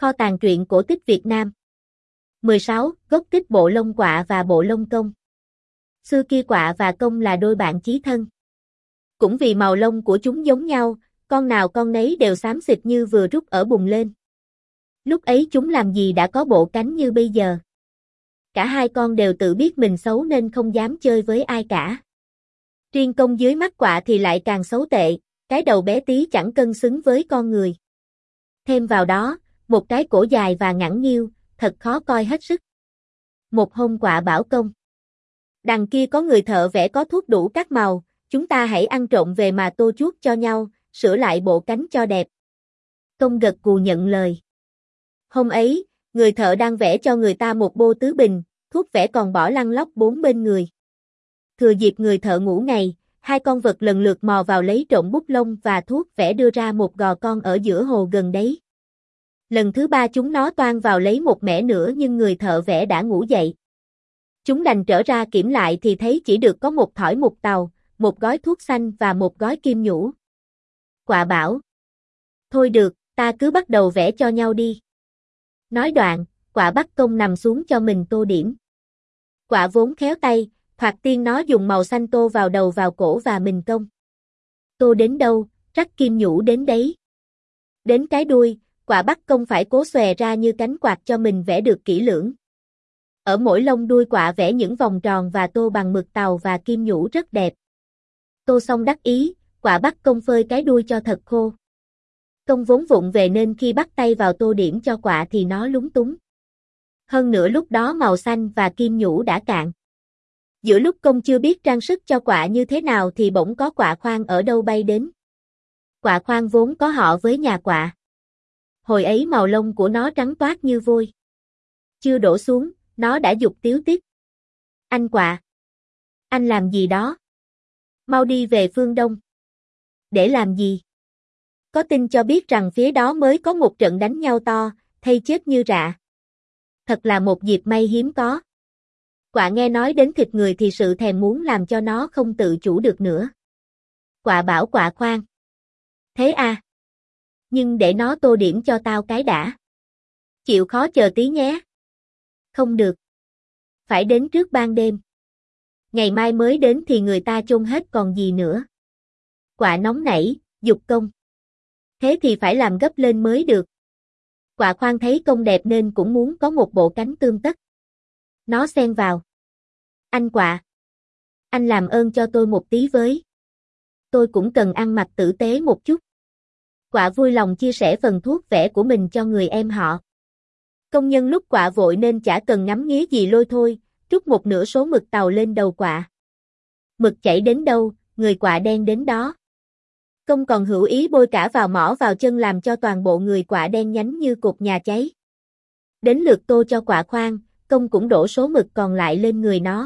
Kho tàng truyện cổ tích Việt Nam. 16. Gốc tích bộ lông quạ và bộ lông công. Xưa kia quạ và công là đôi bạn chí thân. Cũng vì màu lông của chúng giống nhau, con nào con nấy đều xám xịt như vừa rút ở bùn lên. Lúc ấy chúng làm gì đã có bộ cánh như bây giờ. Cả hai con đều tự biết mình xấu nên không dám chơi với ai cả. Riêng công dưới mắt quạ thì lại càng xấu tệ, cái đầu bé tí chẳng cân xứng với con người. Thêm vào đó, một cái cổ dài và ngẳng nghêu, thật khó coi hết sức. Một hôm quạ bảo công: đằng kia có người thợ vẽ có thuốc đủ các màu, chúng ta hãy ăn trộm về mà tô chuốt cho nhau, sửa lại bộ cánh cho đẹp. Công gật gù nhận lời. Hôm ấy, người thợ đang vẽ cho người ta một bô tứ bình, thuốc vẽ còn bỏ lăn lóc bốn bên người. Thừa dịp người thợ ngủ ngày, hai con vật lần lượt mò vào lấy trộm bút lông và thuốc vẽ đưa ra một gò con ở giữa hồ gần đấy. Lần thứ ba chúng nó toan vào lấy một mẻ nữa nhưng người thợ vẽ đã ngủ dậy. Chúng đành trở ra kiểm lại thì thấy chỉ được có một thỏi mục tàu, một gói thuốc xanh và một gói kim nhũ. Quạ bảo: thôi được, ta cứ bắt đầu vẽ cho nhau đi. Nói đoạn, quạ bắt công nằm xuống cho mình tô điểm. Quạ vốn khéo tay, thoạt tiên nó dùng màu xanh tô vào đầu vào cổ và mình công. Tô đến đâu, rắc kim nhũ đến đấy. Đến cái đuôi, quạ bắt công phải cố xòe ra như cánh quạt cho mình vẽ được kỹ lưỡng. Ở mỗi lông đuôi quạ vẽ những vòng tròn và tô bằng mực tàu và kim nhũ rất đẹp. Tô xong đắc ý, quạ bắt công phơi cái đuôi cho thật khô. Công vốn vụng về nên khi bắt tay vào tô điểm cho quạ thì nó lúng túng. Hơn nữa lúc đó màu xanh và kim nhũ đã cạn. Giữa lúc công chưa biết trang sức cho quạ như thế nào thì bỗng có quạ khoang ở đâu bay đến. Quạ khoang vốn có họ với nhà quạ. Hồi ấy màu lông của nó trắng toát như vôi. Chưa đổ xuống, nó đã giục tíu tít. Anh quạ! Anh làm gì đó? Mau đi về phương Đông. Để làm gì? Có tin cho biết rằng phía đó mới có một trận đánh nhau to, thây chết như rạ. Thật là một dịp may hiếm có. Quạ nghe nói đến thịt người thì sự thèm muốn làm cho nó không tự chủ được nữa. Quạ bảo quạ khoan. Thế à? Nhưng để nó tô điểm cho tao cái đã. Chịu khó chờ tí nhé. Không được. Phải đến trước ban đêm. Ngày mai mới đến thì người ta chôn hết còn gì nữa. Quạ nóng nảy, giục công. Thế thì phải làm gấp lên mới được. Quạ khoan thấy công đẹp nên cũng muốn có một bộ cánh tươm tất. Nó xen vào. Anh quạ! Anh làm ơn cho tôi một tí với. Tôi cũng cần ăn mặc tử tế một chút. Quạ vui lòng chia sẻ phần thuốc vẽ của mình cho người em họ. Công nhân lúc quạ vội nên chả cần ngắm nghía gì lôi thôi, trút một nửa số mực tàu lên đầu quạ. Mực chảy đến đâu, người quạ đen đến đó. Công còn hữu ý bôi cả vào mỏ vào chân làm cho toàn bộ người quạ đen nhánh như cột nhà cháy. Đến lượt tô cho quạ khoan, công cũng đổ số mực còn lại lên người nó.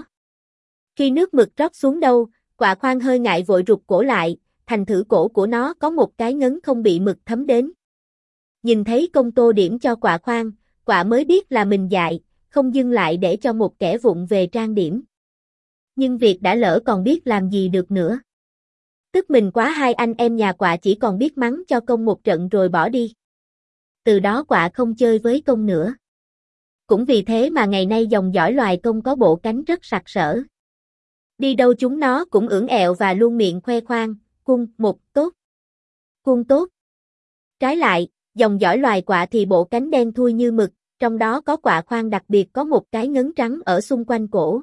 Khi nước mực rót xuống đâu, quạ khoan hơi ngại vội rụt cổ lại, thành thử cổ của nó có một cái ngấn không bị mực thấm đến. Nhìn thấy công tô điểm cho quạ khoan, quạ mới biết là mình dại, không dừng lại để cho một kẻ vụng về trang điểm. Nhưng việc đã lỡ còn biết làm gì được nữa. Tức mình quá, hai anh em nhà quạ chỉ còn biết mắng cho công một trận rồi bỏ đi. Từ đó quạ không chơi với công nữa. Cũng vì thế mà ngày nay dòng dõi loài công có bộ cánh rất sặc sỡ. Đi đâu chúng nó cũng ưỡn ẹo và luôn miệng khoe khoang, cung một tốt. Cung tốt. Trái lại, dòng dõi loài quạ thì bộ cánh đen thui như mực, trong đó có quạ khoang đặc biệt có một cái ngấn trắng ở xung quanh cổ.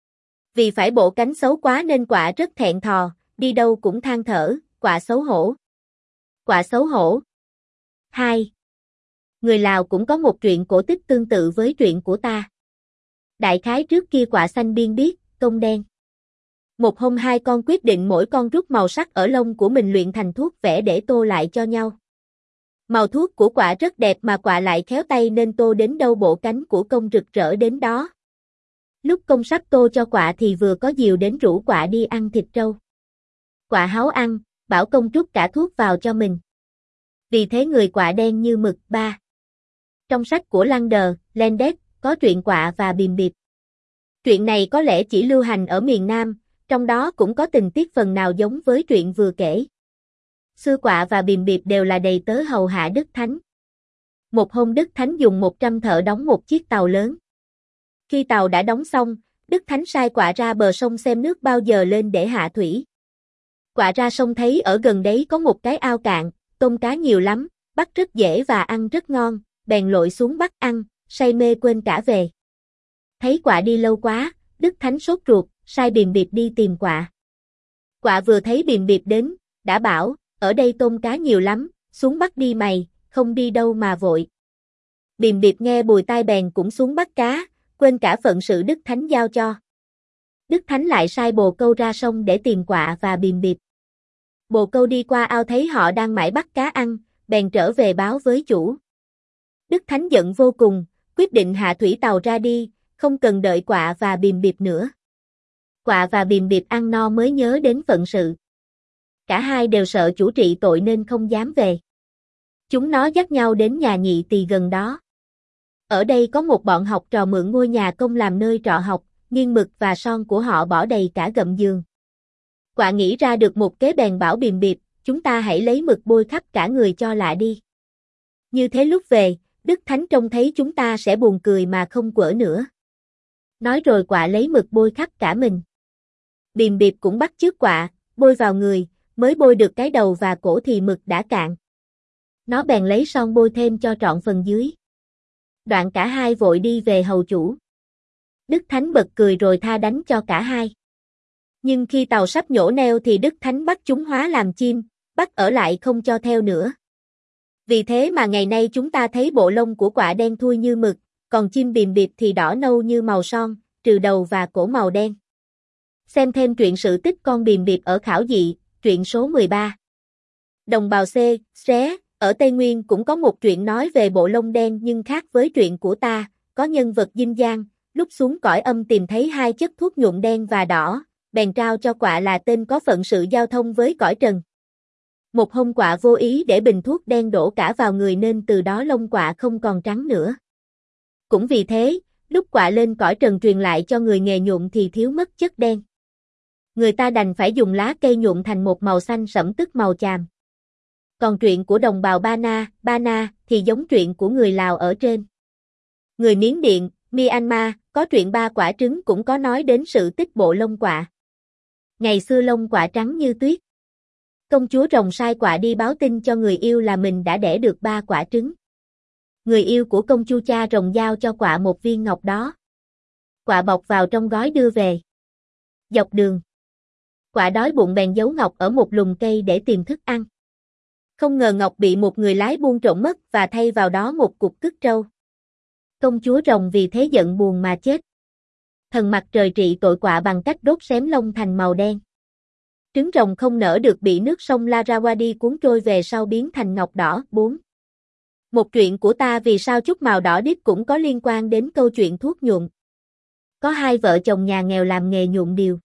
Vì phải bộ cánh xấu quá nên quạ rất thẹn thò, đi đâu cũng than thở, quạ xấu hổ. Quạ xấu hổ. 2. Người Lào cũng có một truyện cổ tích tương tự với truyện của ta. Đại khái trước kia quạ xanh biên biết, công đen. Một hôm hai con quyết định mỗi con rút màu sắc ở lông của mình luyện thành thuốc vẽ để tô lại cho nhau. Màu thuốc của quạ rất đẹp mà quạ lại khéo tay nên tô đến đâu bộ cánh của công rực rỡ đến đó. Lúc công sắp tô cho quạ thì vừa có diều đến rủ quạ đi ăn thịt trâu. Quạ háo ăn, bảo công trút cả thuốc vào cho mình. Vì thế người quạ đen như mực. 3. Trong sách của Lander, Landet, có truyện quạ và bìm bịp. Truyện này có lẽ chỉ lưu hành ở miền Nam, trong đó cũng có tình tiết phần nào giống với truyện vừa kể. Xưa quạ và bìm bịp đều là đầy tớ hầu hạ Đức Thánh. Một hôm Đức Thánh dùng 100 thợ đóng một chiếc tàu lớn. Khi tàu đã đóng xong, Đức Thánh sai Quạ ra bờ sông xem nước bao giờ lên để hạ thủy. Quạ ra sông thấy ở gần đấy có một cái ao cạn, tôm cá nhiều lắm, bắt rất dễ và ăn rất ngon, bèn lội xuống bắt ăn, say mê quên cả về. Thấy Quạ đi lâu quá, Đức Thánh sốt ruột, sai Bìm Bịp đi tìm Quạ. Quạ vừa thấy Bìm Bịp đến, đã bảo, ở đây tôm cá nhiều lắm, xuống bắt đi mày, không đi đâu mà vội. Bìm Bịp nghe bùi tai bèn cũng xuống bắt cá, quên cả phận sự Đức Thánh giao cho. Đức Thánh lại sai bồ câu ra sông để tìm Quạ và Bìm Bịp. Bồ câu đi qua ao thấy họ đang mải bắt cá ăn, bèn trở về báo với chủ. Đức Thánh giận vô cùng, quyết định hạ thủy tàu ra đi, không cần đợi Quạ và Bìm Bịp nữa. Quạ và Bìm Bịp ăn no mới nhớ đến phận sự. Cả hai đều sợ chủ trị tội nên không dám về. Chúng nó dắt nhau đến nhà Nhị Tỳ gần đó. Ở đây có một bọn học trò mượn ngôi nhà công làm nơi trọ học, nghiêng mực và son của họ bỏ đầy cả gầm giường. Quạ nghĩ ra được một kế bèn bảo Bìm Bịp, chúng ta hãy lấy mực bôi khắp cả người cho lạ đi. Như thế lúc về, Đức Thánh trông thấy chúng ta sẽ buồn cười mà không quở nữa. Nói rồi Quạ lấy mực bôi khắp cả mình. Bìm Bịp cũng bắt chước Quạ, bôi vào người, mới bôi được cái đầu và cổ thì mực đã cạn. Nó bèn lấy son bôi thêm cho trọn phần dưới. Đoạn cả hai vội đi về hầu chủ. Đức Thánh bật cười rồi tha đánh cho cả hai. Nhưng khi tàu sắp nhổ neo thì Đức Thánh bắt chúng hóa làm chim, bắt ở lại không cho theo nữa. Vì thế mà ngày nay chúng ta thấy bộ lông của Quạ đen thui như mực, còn chim Bìm Bịp thì đỏ nâu như màu son, trừ đầu và cổ màu đen. Xem thêm truyện sự tích con Bìm Bịp ở Khảo Dị, truyện số 13. Đồng bào C, Xé, ở Tây Nguyên cũng có một truyện nói về bộ lông đen nhưng khác với truyện của ta, có nhân vật dinh dang, lúc xuống cõi âm tìm thấy hai chất thuốc nhuộm đen và đỏ, bèn trao cho Quạ là tên có phận sự giao thông với cõi trần. Một hôm Quạ vô ý để bình thuốc đen đổ cả vào người nên từ đó lông Quạ không còn trắng nữa. Cũng vì thế, lúc Quạ lên cõi trần truyền lại cho người nghề nhuộm thì thiếu mất chất đen. Người ta đành phải dùng lá cây nhuộm thành một màu xanh sẫm tức màu chàm. Còn truyện của đồng bào Ba Na thì giống truyện của người Lào ở trên. Người Miến Điện, Myanmar, có truyện ba quả trứng cũng có nói đến sự tích bộ lông Quạ. Ngày xưa lông Quạ trắng như tuyết. Công chúa rồng sai Quạ đi báo tin cho người yêu là mình đã đẻ được 3 quả trứng. Người yêu của công chúa cha rồng giao cho Quạ một viên ngọc đó. Quạ bọc vào trong gói đưa về. Dọc đường, Quạ đói bụng bèn giấu ngọc ở một lùm cây để tìm thức ăn. Không ngờ ngọc bị một người lái buôn trộm mất và thay vào đó một cục cứt trâu. Công chúa rồng vì thế giận buồn mà chết. Thần mặt trời trị tội Quạ bằng cách đốt xém lông thành màu đen. Trứng rồng không nở được bị nước sông Larawadi cuốn trôi về sau biến thành ngọc đỏ. 4. Một chuyện của ta vì sao chút màu đỏ đít cũng có liên quan đến câu chuyện thuốc nhuộm. Có hai vợ chồng nhà nghèo làm nghề nhuộm điều.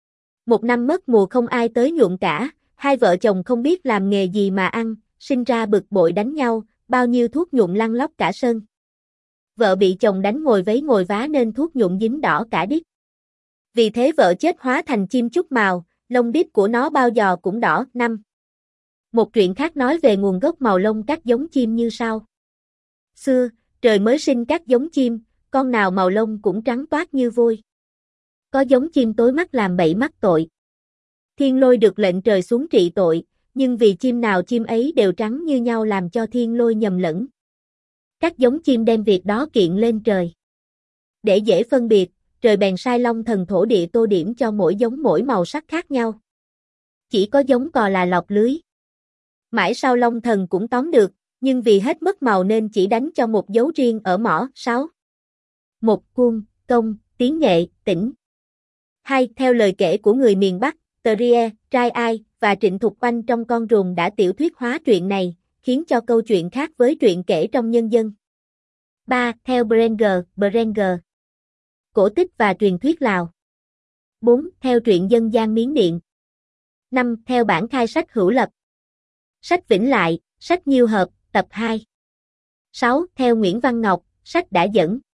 Một năm mất mùa không ai tới nhuộm cả, hai vợ chồng không biết làm nghề gì mà ăn, sinh ra bực bội đánh nhau, bao nhiêu thuốc nhuộm lăn lóc cả sân. Vợ bị chồng đánh ngồi vấy ngồi vá nên thuốc nhuộm dính đỏ cả đít. Vì thế vợ chết hóa thành chim chút màu, lông đít của nó bao giờ cũng đỏ. 5. Một chuyện khác nói về nguồn gốc màu lông các giống chim như sau. Xưa, trời mới sinh các giống chim, con nào màu lông cũng trắng toát như vôi. Có giống chim tối mắt làm bậy mắc tội. Thiên Lôi được lệnh trời xuống trị tội, nhưng vì chim nào chim ấy đều trắng như nhau làm cho Thiên Lôi nhầm lẫn. Các giống chim đem việc đó kiện lên trời. Để dễ phân biệt, trời bèn sai Long Thần thổ địa tô điểm cho mỗi giống mỗi màu sắc khác nhau. Chỉ có giống cò là lọt lưới. Mãi sau Long Thần cũng tóm được, nhưng vì hết mất màu nên chỉ đánh cho một dấu riêng ở mỏ. 6. Một Cuông, Công, Tiếng Nghệ, Tỉnh. 2. Theo lời kể của người miền Bắc, Trie, Trai Ai và Trịnh Thục Oanh trong Con Rùn đã tiểu thuyết hóa truyện này, khiến cho câu chuyện khác với truyện kể trong nhân dân. 3. Theo Brenger. Cổ tích và truyền thuyết Lào. 4. Theo truyện dân gian Miến Điện. 5. Theo bản khai sách hữu lập. Sách Vĩnh Lại, sách Nhiêu Hợp, tập 2. 6. Theo Nguyễn Văn Ngọc, sách đã dẫn.